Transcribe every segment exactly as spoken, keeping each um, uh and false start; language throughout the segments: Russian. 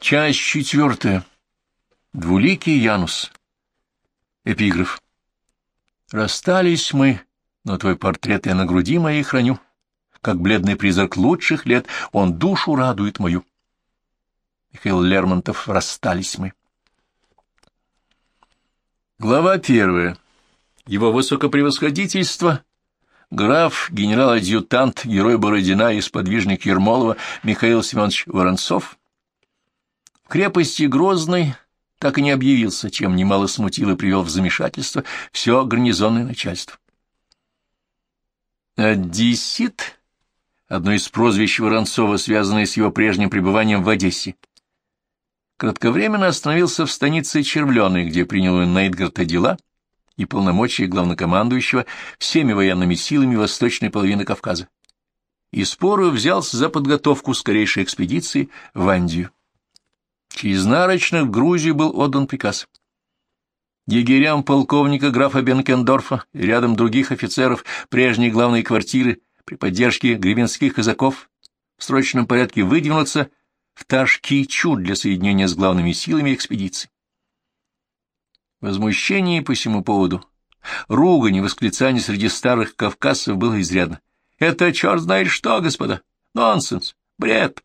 Часть четвертая. Двуликий Янус. Эпиграф. Расстались мы, но твой портрет я на груди моей храню. Как бледный призрак лучших лет, он душу радует мою. Михаил Лермонтов. Расстались мы. Глава первая. Его высокопревосходительство, граф, генерал-адъютант, герой Бородина и сподвижник Ермолова Михаил Семенович Воронцов в крепости Грозной так и не объявился, чем немало смутил и привел в замешательство все гарнизонное начальство. Одессит — одно из прозвищ Воронцова, связанное с его прежним пребыванием в Одессе. Кратковременно остановился в станице Червленой, где принял у Нейтгарта дела и полномочия главнокомандующего всеми военными силами восточной половины Кавказа, и споро взялся за подготовку скорейшей экспедиции в Андию. Через Нарочных в Грузию был отдан приказ. Егерям полковника графа Бенкендорфа и рядом других офицеров прежней главной квартиры при поддержке гребенских казаков в срочном порядке выдвинуться в Ташкичу для соединения с главными силами экспедиции. Возмущение по всему поводу, ругань и восклицание среди старых кавказцев было изрядно. Это черт знает что, господа! Нонсенс! Бред!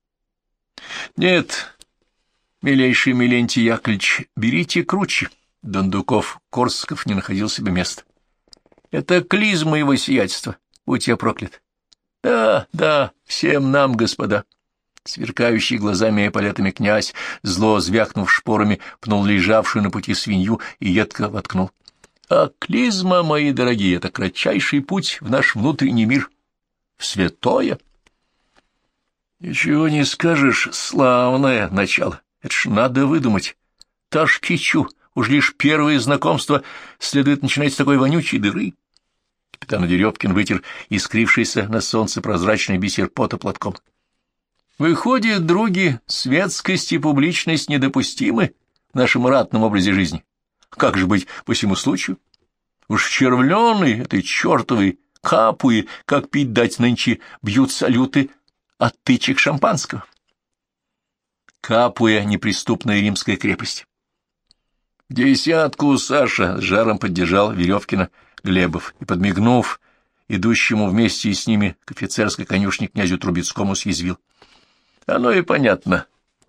Нет, милейший Милентий Яковлевич, берите круче. Дондуков-Корсков не находил себе места. Это клизма его сиятельства, будь я проклят. Да, да, всем нам, господа. Сверкающий глазами и эполетами князь, зло звякнув шпорами, пнул лежавшую на пути свинью и едко воткнул. А клизма, мои дорогие, это кратчайший путь в наш внутренний мир, в святое. Ничего не скажешь, славное начало, это ж надо выдумать. Ташкичу, уж лишь первое знакомство следует начинать с такой вонючей дыры. Капитан Деревкин вытер искрившийся на солнце прозрачный бисер пота платком. Выходит, други, светскость и публичность недопустимы в нашем ратном образе жизни. Как же быть по всему случаю? Уж червленый, этой чертовой Капуи, как пить дать нынче, бьют салюты от тычек шампанского. Капуя — неприступная римская крепость. «Десятку, Саша!» — с жаром поддержал Веревкина Глебов и, подмигнув идущему вместе с ними к офицерской конюшне князю Трубецкому, съязвил. Оно и понятно,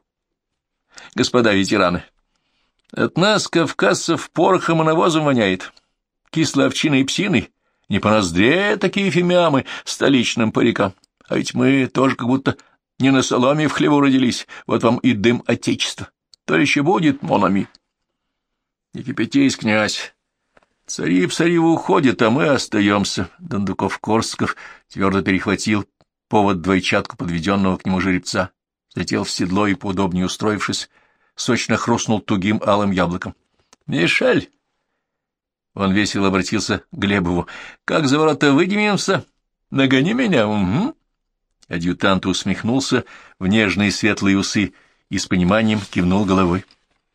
господа ветераны. От нас, кавказцев, порохом и навозом воняет, кислой овчиной и псиной, не по ноздре такие фимиамы столичным парикам, а ведь мы тоже как будто не на соломе в хлеву родились, вот вам и дым отечества. То ли еще будет, монами. Не кипятись, князь. Цари в цареву уходят, а мы остаемся. Дондуков-Корсков твердо перехватил повод двойчатку подведенного к нему жеребца, летел в седло и, поудобнее устроившись, сочно хрустнул тугим алым яблоком. — Мишель! Он весело обратился к Глебову. — Как за ворота выдвинемся? Нагони меня! Угу. Адъютант усмехнулся в нежные светлые усы и с пониманием кивнул головой.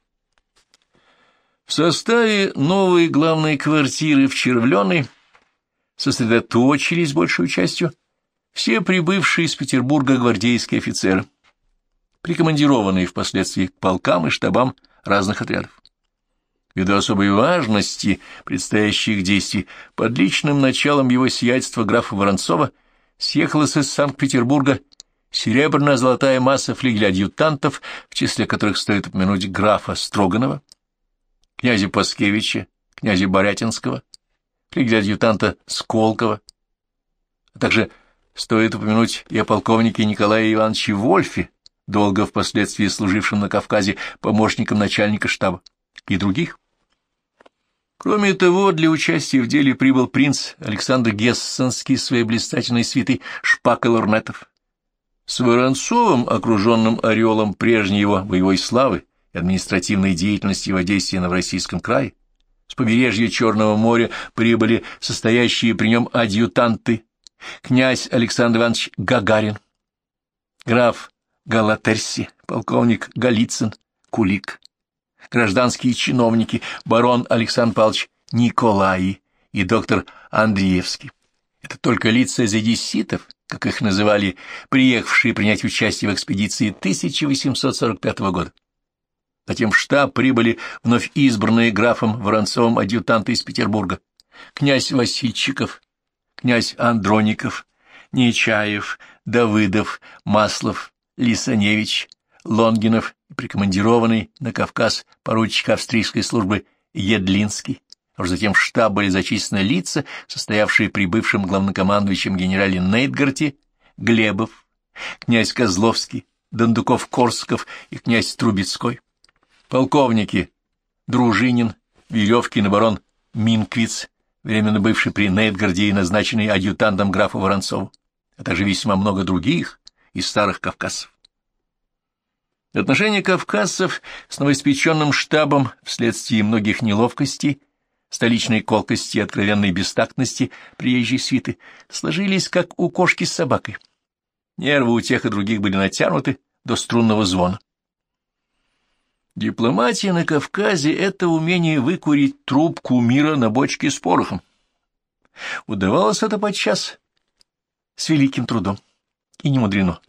В составе новой главной квартиры в Червленой сосредоточились большую частью все прибывшие из Петербурга гвардейские офицеры, прикомандированные впоследствии к полкам и штабам разных отрядов. Ввиду особой важности предстоящих действий, под личным началом его сиятельства графа Воронцова съехалась из Санкт-Петербурга серебряная золотая масса флигеля-адъютантов, в числе которых стоит упомянуть графа Строганова, князя Паскевича, князя Борятинского, флигеля-адъютанта Сколково, а также стоит упомянуть и о полковнике Николае Ивановиче Вольфе, долго впоследствии служившем на Кавказе помощником начальника штаба, и других. Кроме того, для участия в деле прибыл принц Александр Гессенский с своей блистательной свитой шпаг и лорнетов. С Воронцовым, окруженным ореолом прежней его боевой славы и административной деятельности в Одессе и Новороссийском крае, с побережья Черного моря прибыли состоящие при нем адъютанты князь Александр Иванович Гагарин, граф Галатерси, полковник Голицын, Кулик, гражданские чиновники, барон Александр Павлович Николаи и доктор Андреевский. Это только лица из одесситов, как их называли приехавшие принять участие в экспедиции тысяча восемьсот сорок пятого года. Затем в штаб прибыли вновь избранные графом Воронцовым адъютанты из Петербурга: князь Васильчиков, князь Андроников, Нечаев, Давыдов, Маслов, Лисаневич, Лонгинов и прикомандированный на Кавказ поручик австрийской службы Едлинский. А уже затем в штаб были зачислены лица, состоявшие при бывшем главнокомандующем генерале Нейтгарте, Глебов, князь Козловский, Дондуков-Корсков и князь Трубецкой, полковники Дружинин, Веревкин и барон Минквиц, временно бывший при Нейтгарде и назначенный адъютантом графа Воронцова, а также весьма много других из старых кавказцев. Отношения кавказцев с новоиспеченным штабом вследствие многих неловкостей, столичной колкости и откровенной бестактности приезжей свиты сложились, как у кошки с собакой. Нервы у тех и других были натянуты до струнного звона. Дипломатия на Кавказе — это умение выкурить трубку мира на бочке с порохом. Удавалось это подчас с великим трудом, и не мудрено.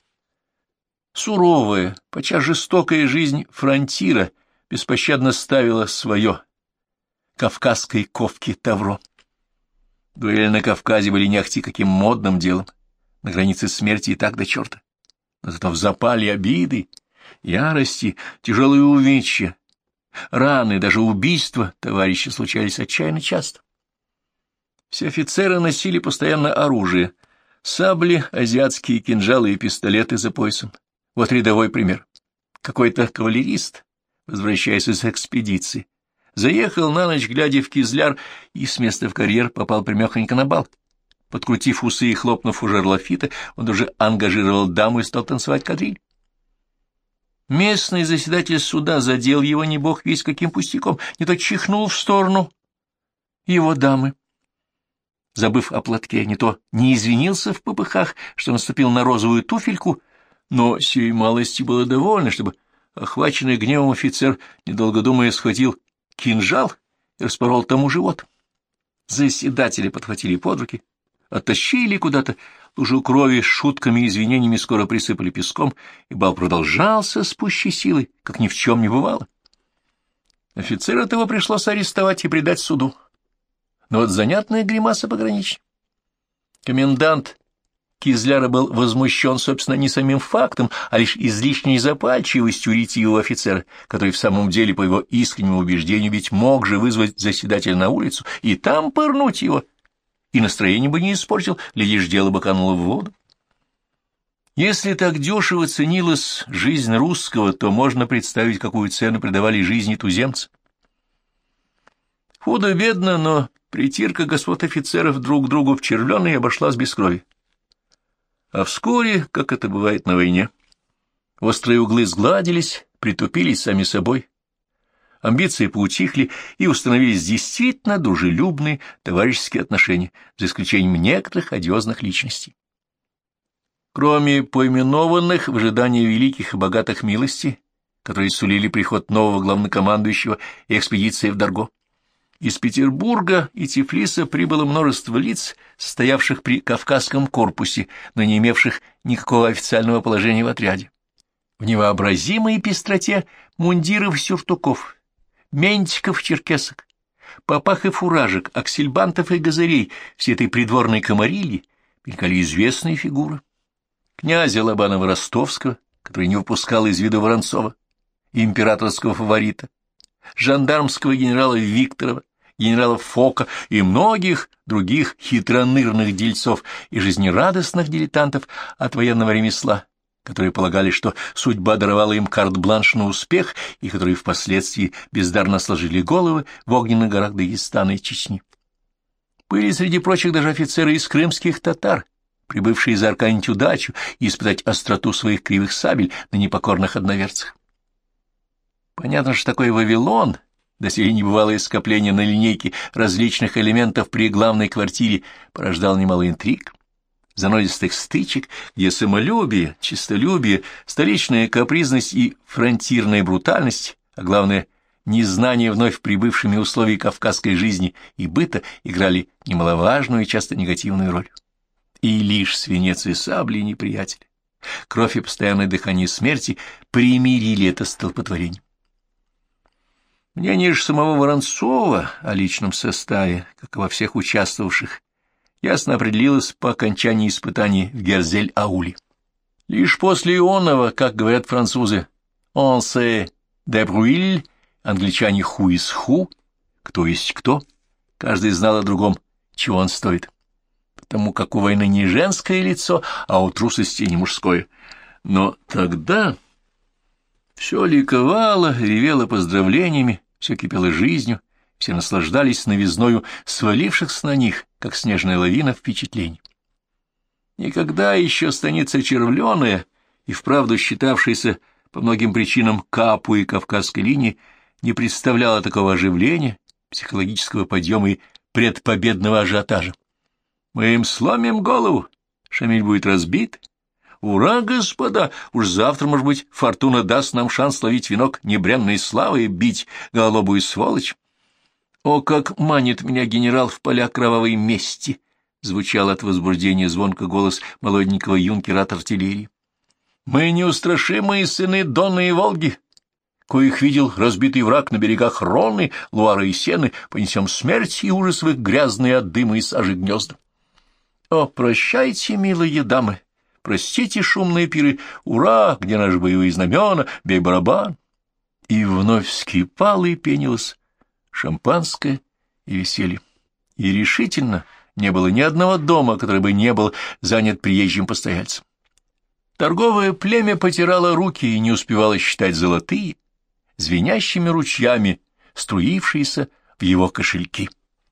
Суровая, подчас жестокая жизнь фронтира беспощадно ставила свое кавказской ковке тавро. Дуэли на Кавказе были не ахти каким модным делом, на границе смерти и так до черта. Но зато в запале обиды, ярости, тяжелые увечья, раны, даже убийства товарищи случались отчаянно часто. Все офицеры носили постоянно оружие: сабли, азиатские кинжалы и пистолеты за поясом. Вот рядовой пример. Какой-то кавалерист, возвращаясь из экспедиции, заехал на ночь, глядя в Кизляр, и с места в карьер попал прямехонько на бал. Подкрутив усы и хлопнув у жерла фита, он уже ангажировал даму и стал танцевать кадриль. Местный заседатель суда задел его не бог весь каким пустяком, не то чихнул в сторону его дамы, забыв о платке, не то не извинился в попыхах, что наступил на розовую туфельку, но сей малости было довольно, чтобы охваченный гневом офицер, недолго думая, схватил кинжал и распорол тому живот. Заседатели подхватили под руки, оттащили куда-то, лужу крови с шутками и извинениями скоро присыпали песком, и бал продолжался с пущей силой, как ни в чем не бывало. Офицера того пришлось арестовать и предать суду. Но вот занятная гримаса пограничная. Комендант Кизляра был возмущен, собственно, не самим фактом, а лишь излишней запальчивостью ретивого офицера, который в самом деле, по его искреннему убеждению, ведь мог же вызвать заседателя на улицу и там пырнуть его, и настроение бы не испортил, глядишь, дело бы кануло в воду. Если так дешево ценилась жизнь русского, то можно представить, какую цену придавали жизни туземца. Худо-бедно, но притирка господ офицеров друг к другу в червленой обошлась без крови. А вскоре, как это бывает на войне, острые углы сгладились, притупились сами собой, амбиции поутихли, и установились действительно дружелюбные товарищеские отношения, за исключением некоторых одиозных личностей. Кроме поименованных в ожидании великих и богатых милостей, которые сулили приход нового главнокомандующего и экспедиции в Дарго, из Петербурга и Тифлиса прибыло множество лиц, состоявших при Кавказском корпусе, но не имевших никакого официального положения в отряде. В невообразимой пестроте мундиров сюртуков, ментиков черкесок, попах и фуражек, аксельбантов и газырей, всей этой придворной комарильи мелькали известные фигуры. Князя Лобанова-Ростовского, который не выпускал из виду Воронцова, императорского фаворита, жандармского генерала Викторова, генерала Фока и многих других хитронырных дельцов и жизнерадостных дилетантов от военного ремесла, которые полагали, что судьба даровала им карт-бланш на успех и которые впоследствии бездарно сложили головы в огненных горах Дагестана и Чечни. Были среди прочих даже офицеры из крымских татар, прибывшие заарканить удачу и испытать остроту своих кривых сабель на непокорных одноверцах. Понятно, что такой Вавилон, доселе небывалое скопление на линейке различных элементов при главной квартире, порождал немало интриг, занозистых стычек, где самолюбие, честолюбие, столичная капризность и фронтирная брутальность, а главное, незнание вновь прибывшими условий кавказской жизни и быта играли немаловажную и часто негативную роль. И лишь свинец и сабли неприятеля, кровь и постоянное дыхание смерти примирили это столпотворение. Мнение же самого Воронцова о личном составе, как и во всех участвовавших, ясно определилось по окончании испытаний в Герзель-Ауле. Лишь после ионова, как говорят французы, «on se débrouille», англичане «who is who», кто есть кто, каждый знал о другом, чего он стоит. Потому как у войны не женское лицо, а у трусости не мужское. Но тогда все ликовало, ревело поздравлениями, все кипело жизнью, все наслаждались новизною свалившихся на них, как снежная лавина, впечатлений. Никогда еще станица Червленая, и вправду считавшаяся по многим причинам Капу и Кавказской линии, не представляла такого оживления, психологического подъема и предпобедного ажиотажа. Мы им сломим голову, Шамиль будет разбит. Ура, господа! Уж завтра, может быть, фортуна даст нам шанс ловить венок небренной славы и бить голубую сволочь. О, как манит меня генерал в поля кровавой мести! Звучал от возбуждения звонко голос молоденького юнкера от артиллерии. Мы неустрашимые сыны Дона и Волги, коих видел разбитый враг на берегах Роны, Луары и Сены, понесем смерть и ужас в их грязные от дыма и сажи гнезда. О, прощайте, милые дамы, простите шумные пиры, ура, где наши боевые знамена, бей барабан. И вновь вскипало и пенилось шампанское и веселье. И решительно не было ни одного дома, который бы не был занят приезжим постояльцем. Торговое племя потирало руки и не успевало считать золотые, звенящими ручьями, струившиеся в его кошельки.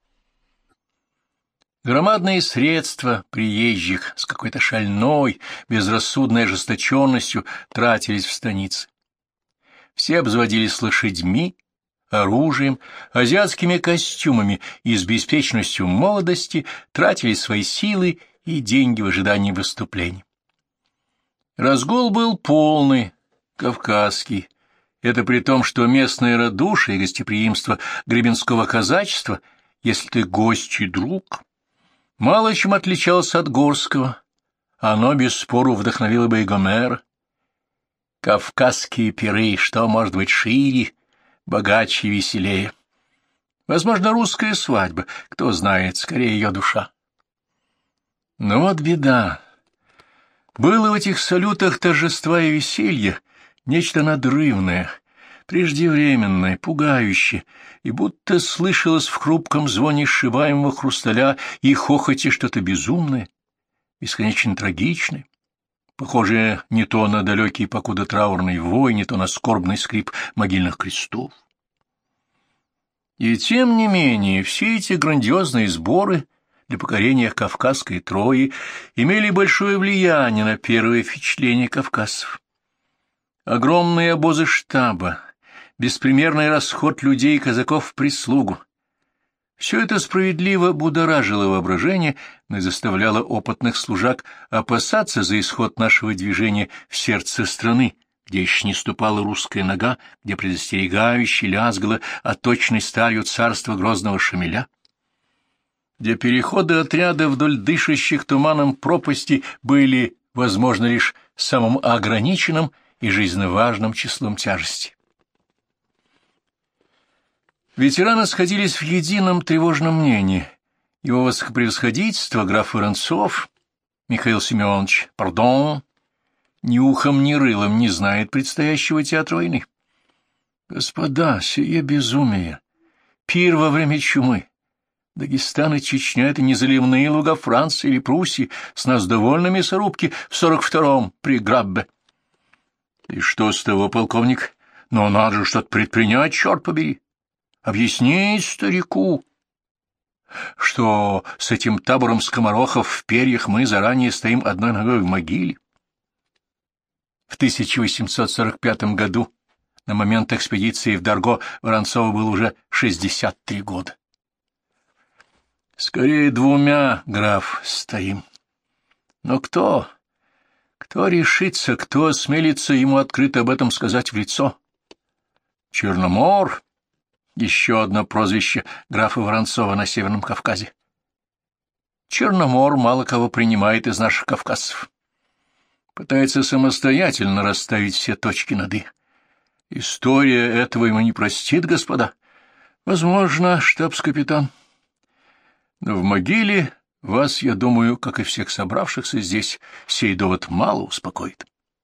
Громадные средства приезжих с какой-то шальной, безрассудной ожесточенностью тратились в станице. Все обзаводились лошадьми, оружием, азиатскими костюмами и с беспечностью молодости тратили свои силы и деньги в ожидании выступлений. Разгул был полный, кавказский. Это при том, что местное радушие и гостеприимство гребенского казачества, если ты гость и друг, мало чем отличалось от горского. Оно, без спору, вдохновило бы и Гомера. Кавказские пиры, что может быть шире, богаче и веселее. Возможно, русская свадьба, кто знает, скорее ее душа. Но вот беда. Было в этих салютах торжества и веселья нечто надрывное, преждевременное, пугающее, и будто слышалось в хрупком звоне сшибаемого хрусталя и хохоте что-то безумное, бесконечно трагичное, похожее не то на далекий покуда траурный вой, не то на скорбный скрип могильных крестов. И тем не менее все эти грандиозные сборы для покорения Кавказской Трои имели большое влияние на первое впечатление кавказцев. Огромные обозы штаба, беспримерный расход людей и казаков в прислугу. Все это справедливо будоражило воображение, но и заставляло опытных служак опасаться за исход нашего движения в сердце страны, где еще не ступала русская нога, где предостерегающе лязгало оточной сталью царства грозного Шамиля, где переходы отряда вдоль дышащих туманом пропасти были возможны лишь самым ограниченным и жизненно важным числом тяжести. Ветераны сходились в едином тревожном мнении. Его высокопревосходительство, граф Воронцов, Михаил Семенович, пардон, ни ухом, ни рылом не знает предстоящего театра войны. Господа, сие безумие, пир во время чумы. Дагестан и Чечня — это не заливные луга Франции или Пруссии, с нас довольно мясорубки в сорок втором при Граббе. И что с того, полковник? Но надо же что-то предпринять, черт побери. Объяснить старику, что с этим табором скоморохов в перьях мы заранее стоим одной ногой в могиле. В тысяча восемьсот сорок пятом году, на момент экспедиции в Дарго, Воронцову было уже шестьдесят три года. Скорее двумя, граф, стоим. Но кто, кто решится, кто осмелится ему открыто об этом сказать в лицо? Черномор? Еще одно прозвище графа Воронцова на Северном Кавказе. Черномор мало кого принимает из наших кавказцев. Пытается самостоятельно расставить все точки над «и». История этого ему не простит, господа. Возможно, штабс-капитан. Но в могиле вас, я думаю, как и всех собравшихся здесь, сей довод мало успокоит.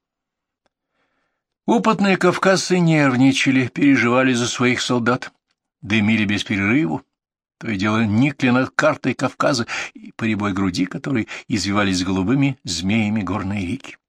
Опытные кавказцы нервничали, переживали за своих солдат, дымили без перерыву, то и дело никли над картой Кавказа и по рябой груди, которой извивались голубыми змеями горные реки.